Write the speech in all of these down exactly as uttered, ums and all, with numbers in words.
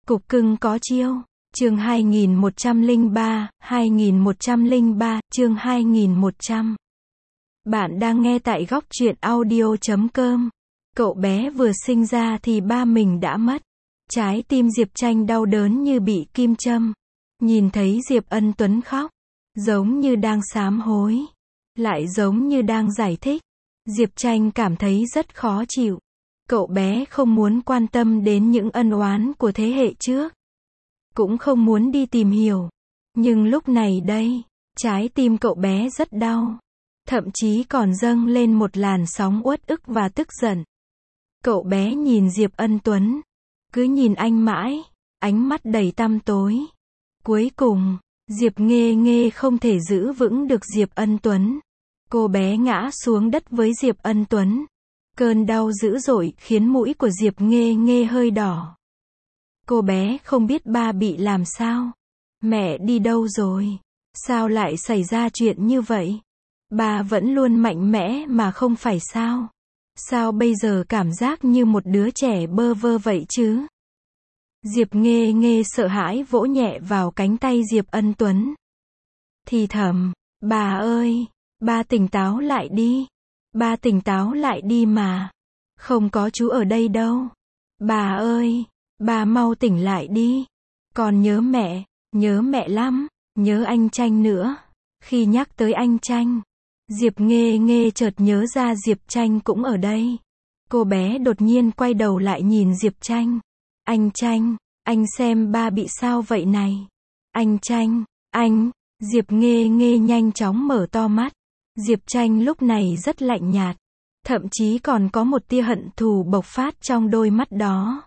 Cục cưng có chiêu. Chương hai nghìn một trăm lẻ ba, hai nghìn một trăm lẻ ba, chương hai nghìn một trăm. Bạn đang nghe tại góc truyện audio chấm com. Cậu bé vừa sinh ra thì ba mình đã mất. Trái tim Diệp Tranh đau đớn như bị kim châm. Nhìn thấy Diệp Ân Tuấn khóc, giống như đang sám hối, lại giống như đang giải thích. Diệp Tranh cảm thấy rất khó chịu. Cậu bé không muốn quan tâm đến những ân oán của thế hệ trước, cũng không muốn đi tìm hiểu. Nhưng lúc này đây, trái tim cậu bé rất đau, thậm chí còn dâng lên một làn sóng uất ức và tức giận. Cậu bé nhìn Diệp Ân Tuấn, cứ nhìn anh mãi, ánh mắt đầy tăm tối. Cuối cùng, Diệp Nghê Nghê không thể giữ vững được Diệp Ân Tuấn. Cô bé ngã xuống đất với Diệp Ân Tuấn. Cơn đau dữ dội khiến mũi của Diệp Nghê Nghê hơi đỏ. Cô bé không biết ba bị làm sao. Mẹ đi đâu rồi? Sao lại xảy ra chuyện như vậy? Ba vẫn luôn mạnh mẽ mà không phải sao? Sao bây giờ cảm giác như một đứa trẻ bơ vơ vậy chứ? Diệp Nghê Nghê sợ hãi vỗ nhẹ vào cánh tay Diệp Ân Tuấn. Thì thầm, bà ơi, ba tỉnh táo lại đi. Ba tỉnh táo lại đi mà. Không có chú ở đây đâu. Bà ơi, bà mau tỉnh lại đi. Con nhớ mẹ, nhớ mẹ lắm, nhớ anh Tranh nữa. Khi nhắc tới anh Tranh, Diệp Nghê Nghê chợt nhớ ra Diệp Tranh cũng ở đây. Cô bé đột nhiên quay đầu lại nhìn Diệp Tranh. Anh Tranh, anh xem ba bị sao vậy này? Anh Tranh, anh, Diệp Nghê Nghê nhanh chóng mở to mắt. Diệp Tranh lúc này rất lạnh nhạt, thậm chí còn có một tia hận thù bộc phát trong đôi mắt đó.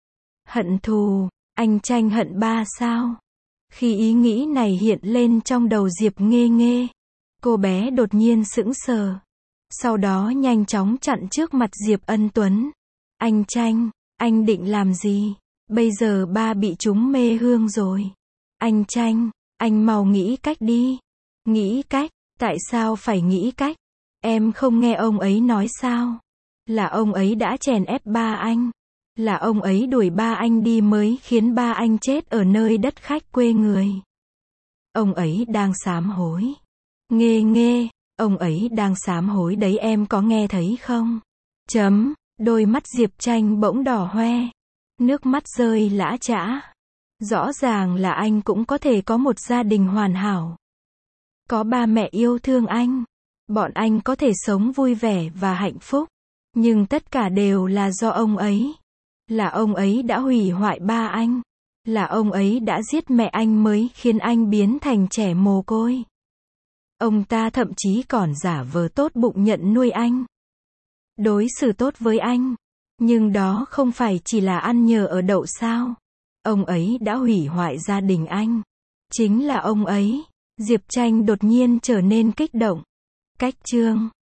Hận thù, anh Tranh hận ba sao? Khi ý nghĩ này hiện lên trong đầu Diệp Nghê Nghê, cô bé đột nhiên sững sờ. Sau đó nhanh chóng chặn trước mặt Diệp Ân Tuấn. Anh Tranh, anh định làm gì? Bây giờ ba bị trúng mê hương rồi. Anh Tranh, anh mau nghĩ cách đi. Nghĩ cách? Tại sao phải nghĩ cách? Em không nghe ông ấy nói sao? Là ông ấy đã chèn ép ba anh. Là ông ấy đuổi ba anh đi mới khiến ba anh chết ở nơi đất khách quê người. Ông ấy đang sám hối. Nghê Nghê, ông ấy đang sám hối đấy, em có nghe thấy không? Chấm, đôi mắt Diệp Tranh bỗng đỏ hoe. Nước mắt rơi lã chã. Rõ ràng là anh cũng có thể có một gia đình hoàn hảo. Có ba mẹ yêu thương anh. Bọn anh có thể sống vui vẻ và hạnh phúc. Nhưng tất cả đều là do ông ấy. Là ông ấy đã hủy hoại ba anh. Là ông ấy đã giết mẹ anh mới khiến anh biến thành trẻ mồ côi. Ông ta thậm chí còn giả vờ tốt bụng nhận nuôi anh, đối xử tốt với anh. Nhưng đó không phải chỉ là ăn nhờ ở đậu sao? Ông ấy đã hủy hoại gia đình anh. Chính là ông ấy. Diệp Tranh đột nhiên trở nên kích động. Cách chương